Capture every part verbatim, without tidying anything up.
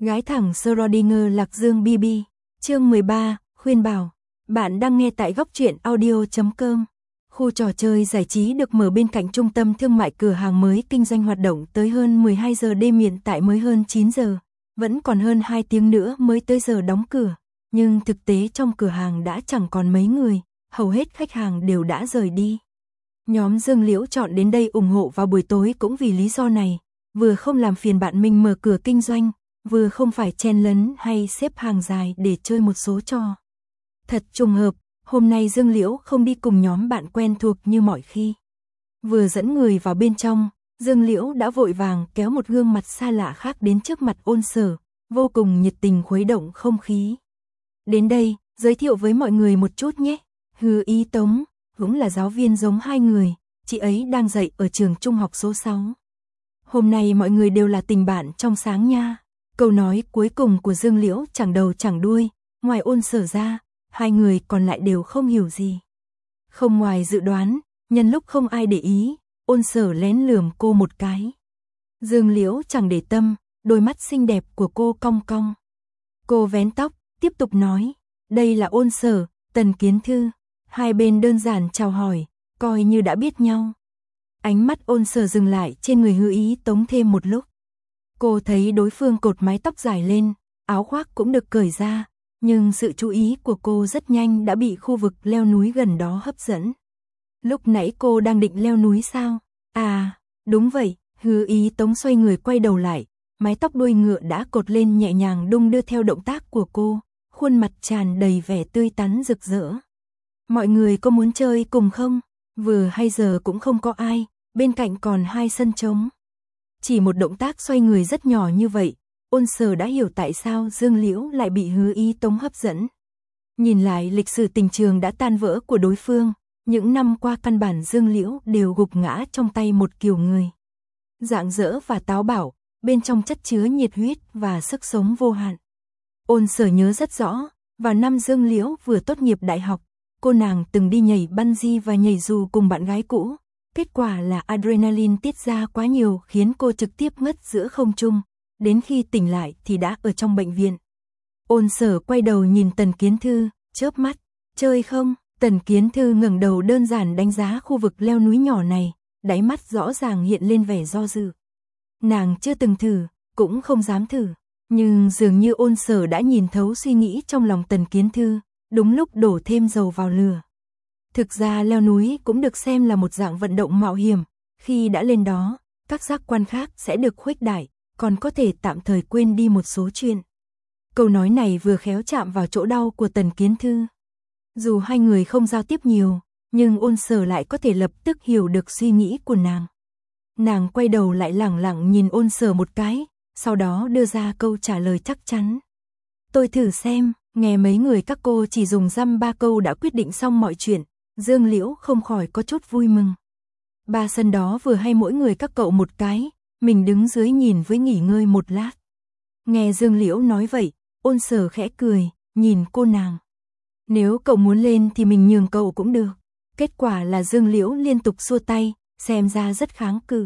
Gái thẳng Schrödinger Lạc Dương bê bê. Chương mười ba, khuyên bảo. Bạn đang nghe tại góc truyện audio chấm com. Khu trò chơi giải trí được mở bên cạnh trung tâm thương mại, cửa hàng mới kinh doanh hoạt động tới hơn mười hai giờ đêm, hiện tại mới hơn chín giờ. Vẫn còn hơn hai tiếng nữa mới tới giờ đóng cửa. Nhưng thực tế trong cửa hàng đã chẳng còn mấy người, hầu hết khách hàng đều đã rời đi. Nhóm Dương Liễu chọn đến đây ủng hộ vào buổi tối cũng vì lý do này. Vừa không làm phiền bạn mình mở cửa kinh doanh, vừa không phải chen lấn hay xếp hàng dài để chơi một số trò. Thật trùng hợp, hôm nay Dương Liễu không đi cùng nhóm bạn quen thuộc như mọi khi. Vừa dẫn người vào bên trong, Dương Liễu đã vội vàng kéo một gương mặt xa lạ khác đến trước mặt Ôn Sở, vô cùng nhiệt tình khuấy động không khí. Đến đây, giới thiệu với mọi người một chút nhé. Hứa Ý Tống, cũng là giáo viên giống hai người, chị ấy đang dạy ở trường trung học số sáu. Hôm nay mọi người đều là tình bạn trong sáng nha. Câu nói cuối cùng của Dương Liễu chẳng đầu chẳng đuôi, ngoài Ôn Sở ra, hai người còn lại đều không hiểu gì. Không ngoài dự đoán, nhân lúc không ai để ý, Ôn Sở lén lườm cô một cái. Dương Liễu chẳng để tâm, đôi mắt xinh đẹp của cô cong cong. Cô vén tóc, tiếp tục nói, đây là Ôn Sở, Tần Kiến Thư. Hai bên đơn giản chào hỏi, coi như đã biết nhau. Ánh mắt Ôn Sở dừng lại trên người Hứa Ý Tống thêm một lúc. Cô thấy đối phương cột mái tóc dài lên, áo khoác cũng được cởi ra, nhưng sự chú ý của cô rất nhanh đã bị khu vực leo núi gần đó hấp dẫn. Lúc nãy cô đang định leo núi sao? À, đúng vậy. Hứa Ý Tống xoay người quay đầu lại, mái tóc đuôi ngựa đã cột lên nhẹ nhàng đung đưa theo động tác của cô, khuôn mặt tràn đầy vẻ tươi tắn rực rỡ. Mọi người có muốn chơi cùng không? Vừa hay giờ cũng không có ai, bên cạnh còn hai sân trống. Chỉ một động tác xoay người rất nhỏ như vậy, Ôn Sở đã hiểu tại sao Dương Liễu lại bị Hứa Ý Tống hấp dẫn. Nhìn lại lịch sử tình trường đã tan vỡ của đối phương, những năm qua căn bản Dương Liễu đều gục ngã trong tay một kiểu người. Rạng rỡ và táo bạo, bên trong chất chứa nhiệt huyết và sức sống vô hạn. Ôn Sở nhớ rất rõ, vào năm Dương Liễu vừa tốt nghiệp đại học, cô nàng từng đi nhảy bungee và nhảy dù cùng bạn gái cũ. Kết quả là adrenaline tiết ra quá nhiều khiến cô trực tiếp ngất giữa không trung, đến khi tỉnh lại thì đã ở trong bệnh viện. Ôn Sở quay đầu nhìn Tần Kiến Thư, chớp mắt, chơi không? Tần Kiến Thư ngẩng đầu đơn giản đánh giá khu vực leo núi nhỏ này, đáy mắt rõ ràng hiện lên vẻ do dự. Nàng chưa từng thử, cũng không dám thử, nhưng dường như Ôn Sở đã nhìn thấu suy nghĩ trong lòng Tần Kiến Thư, đúng lúc đổ thêm dầu vào lửa. Thực ra leo núi cũng được xem là một dạng vận động mạo hiểm, khi đã lên đó, các giác quan khác sẽ được khuếch đại, còn có thể tạm thời quên đi một số chuyện. Câu nói này vừa khéo chạm vào chỗ đau của Tần Kiến Thư. Dù hai người không giao tiếp nhiều, nhưng Ôn Sở lại có thể lập tức hiểu được suy nghĩ của nàng. Nàng quay đầu lại lẳng lặng nhìn Ôn Sở một cái, sau đó đưa ra câu trả lời chắc chắn. Tôi thử xem. Nghe mấy người các cô chỉ dùng dăm ba câu đã quyết định xong mọi chuyện, Dương Liễu không khỏi có chút vui mừng. Ba sân đó vừa hay mỗi người các cậu một cái, mình đứng dưới nhìn với nghỉ ngơi một lát. Nghe Dương Liễu nói vậy, Ôn Sở khẽ cười, nhìn cô nàng. Nếu cậu muốn lên thì mình nhường cậu cũng được. Kết quả là Dương Liễu liên tục xua tay, xem ra rất kháng cự.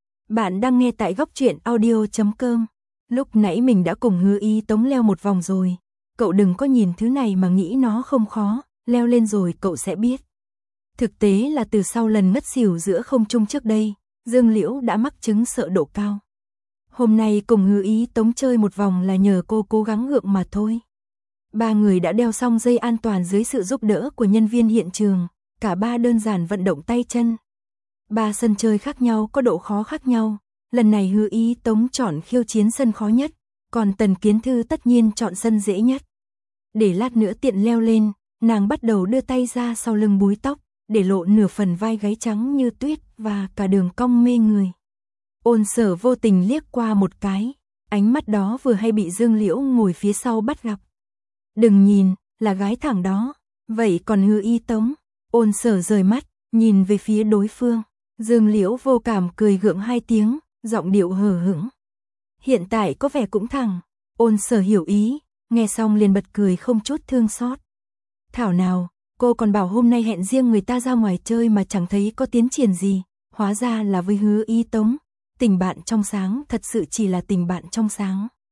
Bạn đang nghe tại góc truyện audio chấm com. Lúc nãy mình đã cùng Hứa Ý Tống leo một vòng rồi. Cậu đừng có nhìn thứ này mà nghĩ nó không khó, leo lên rồi cậu sẽ biết. Thực tế là từ sau lần ngất xỉu giữa không trung trước đây, Dương Liễu đã mắc chứng sợ độ cao. Hôm nay cùng Hứa Ý Tống chơi một vòng là nhờ cô cố gắng gượng mà thôi. Ba người đã đeo xong dây an toàn dưới sự giúp đỡ của nhân viên hiện trường, cả ba đơn giản vận động tay chân. Ba sân chơi khác nhau có độ khó khác nhau, lần này Hứa Ý Tống chọn khiêu chiến sân khó nhất, còn Tần Kiến Thư tất nhiên chọn sân dễ nhất. Để lát nữa tiện leo lên, nàng bắt đầu đưa tay ra sau lưng búi tóc, để lộ nửa phần vai gáy trắng như tuyết và cả đường cong mê người. Ôn Sở vô tình liếc qua một cái, ánh mắt đó vừa hay bị Dương Liễu ngồi phía sau bắt gặp. Đừng nhìn, là gái thẳng đó. Vậy còn Hứa Ý Tống? Ôn Sở rời mắt, nhìn về phía đối phương. Dương Liễu vô cảm cười gượng hai tiếng, giọng điệu hờ hững. Hiện tại có vẻ cũng thẳng. Ôn Sở hiểu ý, nghe xong liền bật cười không chút thương xót. Thảo nào, cô còn bảo hôm nay hẹn riêng người ta ra ngoài chơi mà chẳng thấy có tiến triển gì, hóa ra là với Hứa Ý Tống. Tình bạn trong sáng thật sự chỉ là tình bạn trong sáng.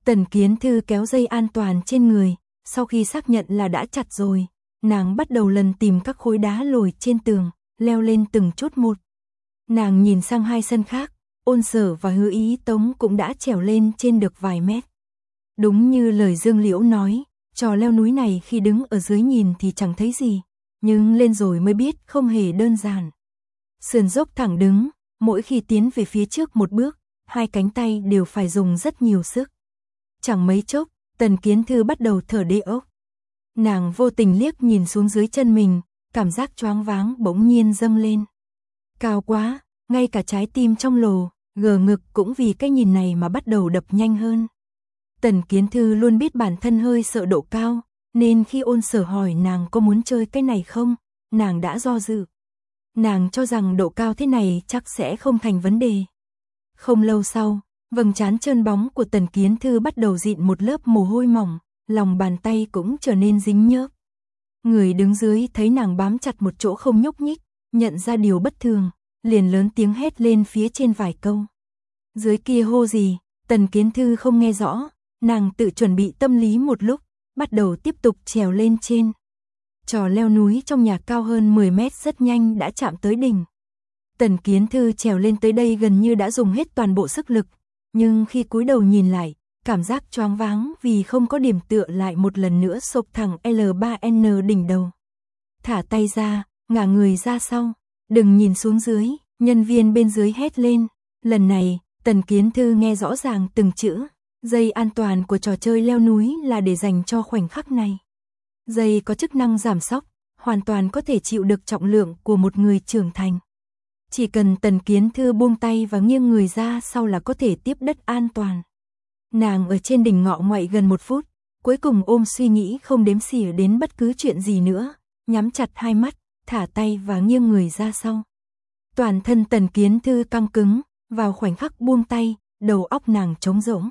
Tần Kiến Thư kéo dây an toàn trên người, sau khi xác nhận là đã chặt rồi, nàng bắt đầu lần tìm các khối đá lồi trên tường, leo lên từng chút một. Nàng nhìn sang hai sân khác, Ôn Sở và Hứa Ý Tống cũng đã trèo lên trên được vài mét. Đúng như lời Dương Liễu nói, trò leo núi này khi đứng ở dưới nhìn thì chẳng thấy gì, nhưng lên rồi mới biết không hề đơn giản. Sườn dốc thẳng đứng, mỗi khi tiến về phía trước một bước, hai cánh tay đều phải dùng rất nhiều sức. Chẳng mấy chốc, Tần Kiến Thư bắt đầu thở đê ốc. Nàng vô tình liếc nhìn xuống dưới chân mình, cảm giác choáng váng bỗng nhiên dâng lên. Cao quá, ngay cả trái tim trong lồ, gờ ngực cũng vì cái nhìn này mà bắt đầu đập nhanh hơn. Tần Kiến Thư luôn biết bản thân hơi sợ độ cao, nên khi Ôn Sở hỏi nàng có muốn chơi cái này không, nàng đã do dự. Nàng cho rằng độ cao thế này chắc sẽ không thành vấn đề. Không lâu sau, vầng trán trơn bóng của Tần Kiến Thư bắt đầu dịn một lớp mồ hôi mỏng, lòng bàn tay cũng trở nên dính nhớp. Người đứng dưới thấy nàng bám chặt một chỗ không nhúc nhích, nhận ra điều bất thường, liền lớn tiếng hét lên phía trên vài câu. Dưới kia hô gì, Tần Kiến Thư không nghe rõ, nàng tự chuẩn bị tâm lý một lúc, bắt đầu tiếp tục trèo lên trên. Trò leo núi trong nhà cao hơn mười mét rất nhanh đã chạm tới đỉnh. Tần Kiến Thư trèo lên tới đây gần như đã dùng hết toàn bộ sức lực, nhưng khi cúi đầu nhìn lại, cảm giác choáng váng vì không có điểm tựa lại một lần nữa sộc thẳng L ba N đỉnh đầu. Thả tay ra, ngả người ra sau, đừng nhìn xuống dưới, nhân viên bên dưới hét lên. Lần này, Tần Kiến Thư nghe rõ ràng từng chữ, dây an toàn của trò chơi leo núi là để dành cho khoảnh khắc này. Dây có chức năng giảm xóc, hoàn toàn có thể chịu được trọng lượng của một người trưởng thành. Chỉ cần Tần Kiến Thư buông tay và nghiêng người ra sau là có thể tiếp đất an toàn. Nàng ở trên đỉnh ngọ ngoại gần một phút, cuối cùng ôm suy nghĩ không đếm xỉa đến bất cứ chuyện gì nữa, nhắm chặt hai mắt, thả tay và nghiêng người ra sau. Toàn thân Tần Kiến Thư căng cứng, vào khoảnh khắc buông tay, đầu óc nàng trống rỗng.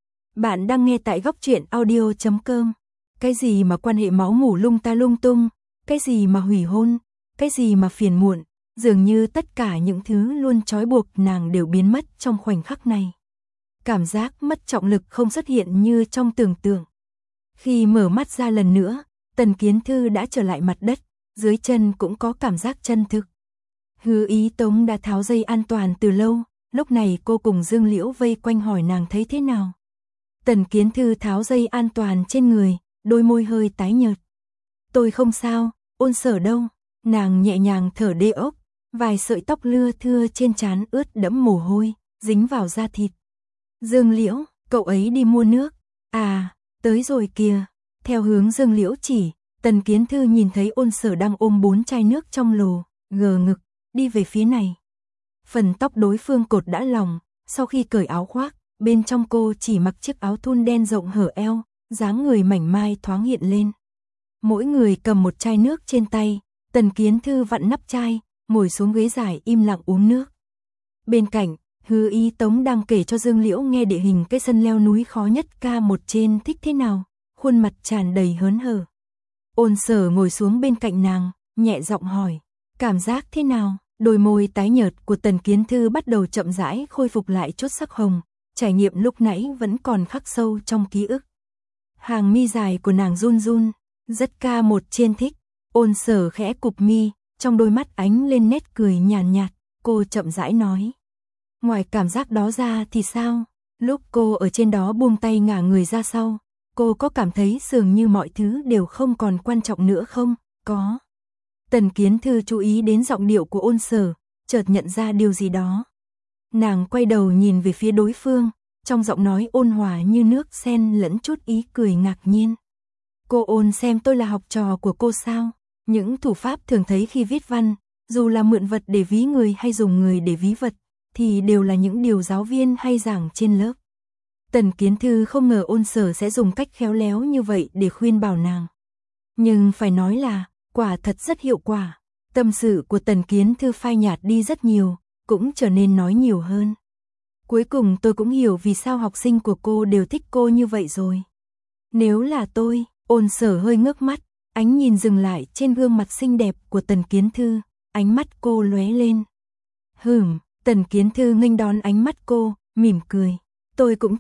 Bạn đang nghe tại góc truyện audio chấm com. Cái gì mà quan hệ máu mủ lung ta lung tung, cái gì mà hủy hôn, cái gì mà phiền muộn, dường như tất cả những thứ luôn trói buộc nàng đều biến mất trong khoảnh khắc này. Cảm giác mất trọng lực không xuất hiện như trong tưởng tượng. Khi mở mắt ra lần nữa, Tần Kiến Thư đã trở lại mặt đất, dưới chân cũng có cảm giác chân thực. Hứa Ý Tống đã tháo dây an toàn từ lâu, lúc này cô cùng Dương Liễu vây quanh hỏi nàng thấy thế nào. Tần Kiến Thư tháo dây an toàn trên người, đôi môi hơi tái nhợt. Tôi không sao, Ôn Sở đâu? Nàng nhẹ nhàng thở đê ốc, vài sợi tóc lưa thưa trên trán ướt đẫm mồ hôi, dính vào da thịt. Dương Liễu, cậu ấy đi mua nước. À, tới rồi kìa. Theo hướng Dương Liễu chỉ, Tần Kiến Thư nhìn thấy Ôn Sở đang ôm bốn chai nước trong lồ, gờ ngực, đi về phía này. Phần tóc đối phương cột đã lỏng, sau khi cởi áo khoác, bên trong cô chỉ mặc chiếc áo thun đen rộng hở eo, dáng người mảnh mai thoáng hiện lên. Mỗi người cầm một chai nước trên tay, Tần Kiến Thư vặn nắp chai, ngồi xuống ghế dài im lặng uống nước. Bên cạnh, Hứa Ý Tống đang kể cho Dương Liễu nghe địa hình cái sân leo núi khó nhất ca một trên thích thế nào, khuôn mặt tràn đầy hớn hở. Ôn Sở ngồi xuống bên cạnh nàng, nhẹ giọng hỏi, cảm giác thế nào? Đôi môi tái nhợt của Tần Kiến Thư bắt đầu chậm rãi khôi phục lại chút sắc hồng, trải nghiệm lúc nãy vẫn còn khắc sâu trong ký ức. Hàng mi dài của nàng run run, rất ca một trên thích. Ôn Sở khẽ cụp mi, trong đôi mắt ánh lên nét cười nhàn nhạt, cô chậm rãi nói. Ngoài cảm giác đó ra thì sao? Lúc cô ở trên đó buông tay ngả người ra sau, cô có cảm thấy dường như mọi thứ đều không còn quan trọng nữa không? Có. Tần Kiến Thư chú ý đến giọng điệu của Ôn Sở, chợt nhận ra điều gì đó. Nàng quay đầu nhìn về phía đối phương, trong giọng nói ôn hòa như nước sen lẫn chút ý cười ngạc nhiên. Cô Ôn xem tôi là học trò của cô sao? Những thủ pháp thường thấy khi viết văn, dù là mượn vật để ví người hay dùng người để ví vật, thì đều là những điều giáo viên hay giảng trên lớp. Tần Kiến Thư không ngờ Ôn Sở sẽ dùng cách khéo léo như vậy để khuyên bảo nàng. Nhưng phải nói là, quả thật rất hiệu quả. Tâm sự của Tần Kiến Thư phai nhạt đi rất nhiều, cũng trở nên nói nhiều hơn. Cuối cùng tôi cũng hiểu vì sao học sinh của cô đều thích cô như vậy rồi. Nếu là tôi, Ôn Sở hơi ngước mắt, ánh nhìn dừng lại trên gương mặt xinh đẹp của Tần Kiến Thư, ánh mắt cô lóe lên. Hừm, Tần Kiến Thư nghênh đón ánh mắt cô, mỉm cười. Tôi cũng thích,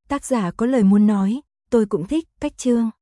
Tác giả có lời muốn nói, tôi cũng thích cách chương.